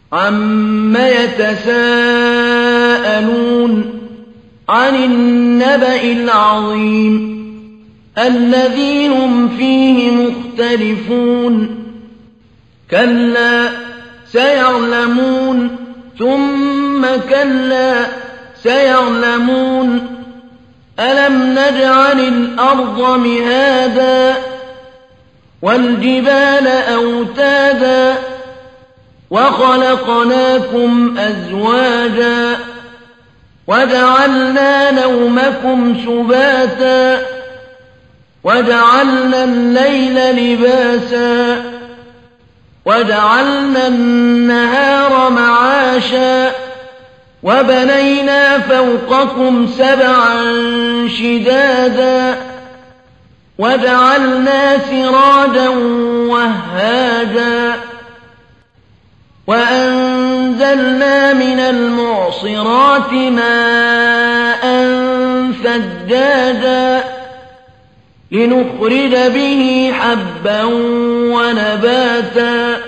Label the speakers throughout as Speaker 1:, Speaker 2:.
Speaker 1: عَمَّ يَتَسَاءَلُونَ عَنِ النَّبَإِ الْعَظِيمِ الَّذِي هُمْ فِيهِ مُخْتَلِفُونَ كَلَّا سَيَعْلَمُونَ ثُمَّ كَلَّا سَيَعْلَمُونَ أَلَمْ نَجْعَلِ الْأَرْضَ مِهَادًا وَالْجِبَالَ أَوْتَادًا وَخَلَقْنَاكُمْ أَزْوَاجًا وَجَعَلْنَا نَوْمَكُمْ سُبَاتًا وَجَعَلْنَا اللَّيْلَ لِبَاسًا وَجَعَلْنَا النَّهَارَ مَعَاشًا وَبَنَيْنَا فَوْقَكُمْ سَبْعًا شِدَادًا وَجَعَلْنَا سِرَاجًا وَهَّاجًا وَأَنزَلْنَا مِنَ الْمُعْصِرَاتِ مَاءً ثَجَّاجًا لِنُخْرِجَ بِهِ حَبًّا وَنَبَاتًا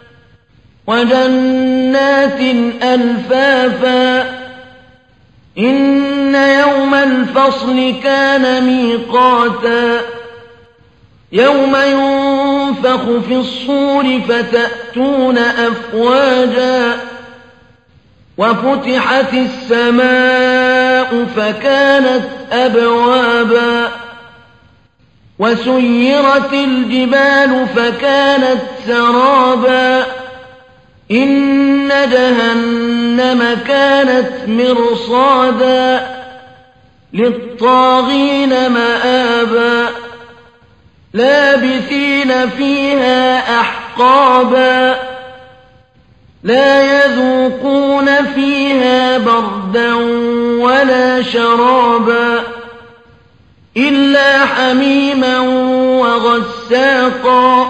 Speaker 1: وَجَنَّاتٍ أَلْفَافًا إِنَّ يَوْمَ الْفَصْلِ كَانَ مِيقَاتًا يَوْمَ يُنفَخُ فِي الصُّورِ فَتَأْتُونَ أَفْوَاجًا وَفُتِحَتِ السَّمَاءُ فَكَانَتْ أَبْوَابًا وَسُيِّرَتِ الْجِبَالُ فَكَانَتْ سَرَابًا إِنَّ جَهَنَّمَ كَانَتْ مِرْصَادًا لِّلطَّاغِينَ مَآبًا لَّابِثِينَ فِيهَا أَحْقَابًا لَّا يَذُوقُونَ فِيهَا بَرْدًا وَلَا شَرَابًا إِلَّا حَمِيمًا وَغَسَّاقًا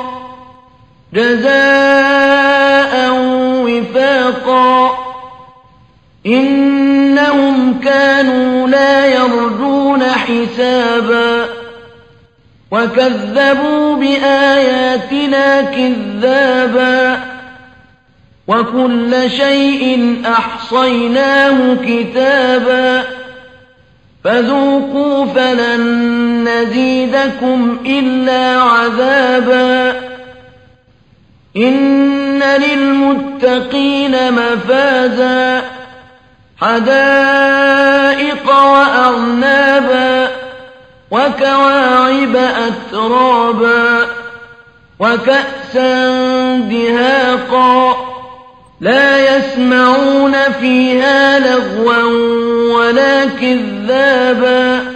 Speaker 1: جَزَاءً وِفَاقًا إِنَّهُمْ كَانُوا لَا يَرْجُونَ حِسَابًا وَكَذَّبُوا بِآيَاتِنَا كِذَّابًا وَكُلَّ شَيْءٍ أَحْصَيْنَاهُ كِتَابًا فَذُوقُوا فَلَن نَّزِيدَكُمْ إِلَّا عَذَابًا إِنَّ لِلْمُتَّقِينَ مَفَازًا حَدَائِقَ وَأَعْنَابًا وَكَوَاعِبَ أَتْرَابًا وَكَأْسًا دِهَاقًا لَّا يَسْمَعُونَ فِيهَا لَغْوًا وَلَا كِذَّابًا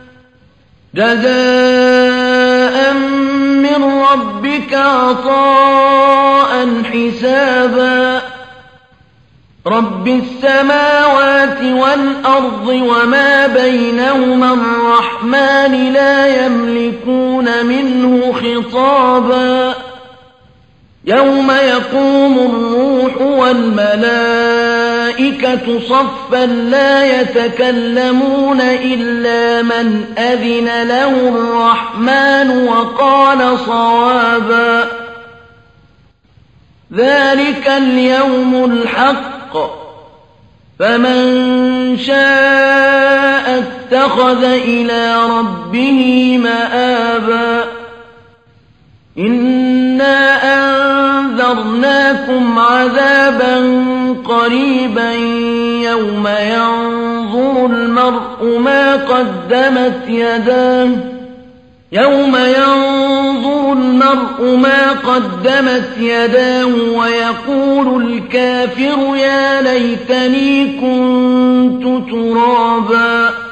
Speaker 1: جَزَاءً مِّن رَّبِّكَ عَطَاءً حِسَابًا رَّبِّ السَّمَاوَاتِ وَالْأَرْضِ وَمَا بَيْنَهُمَا الرَّحْمَٰنِ لَا يَمْلِكُونَ مِنْهُ خِطَابًا يَوْمَ يَقُومُ الرُّوحُ وَالْمَلَائِكَةُ صَفًّا لَّا يَتَكَلَّمُونَ إِلَّا مَنْ أَذِنَ لَهُ الرَّحْمَٰنُ وَقَالَ صَوَابًا ذَٰلِكَ الْيَوْمُ الْحَقُّ فَمَن شَاءَ اتَّخَذَ إِلَىٰ رَبِّهِ مَآبًا إِنَّا أَنذَرْنَاكُمْ عَذَابًا قَرِيبًا يَوْمَ يَنظُرُ الْمَرْءُ مَا قَدَّمَتْ يَدَاهُ وَيَقُولُ الْكَافِرُ يَا لَيْتَنِي كُنتُ تُرَابًا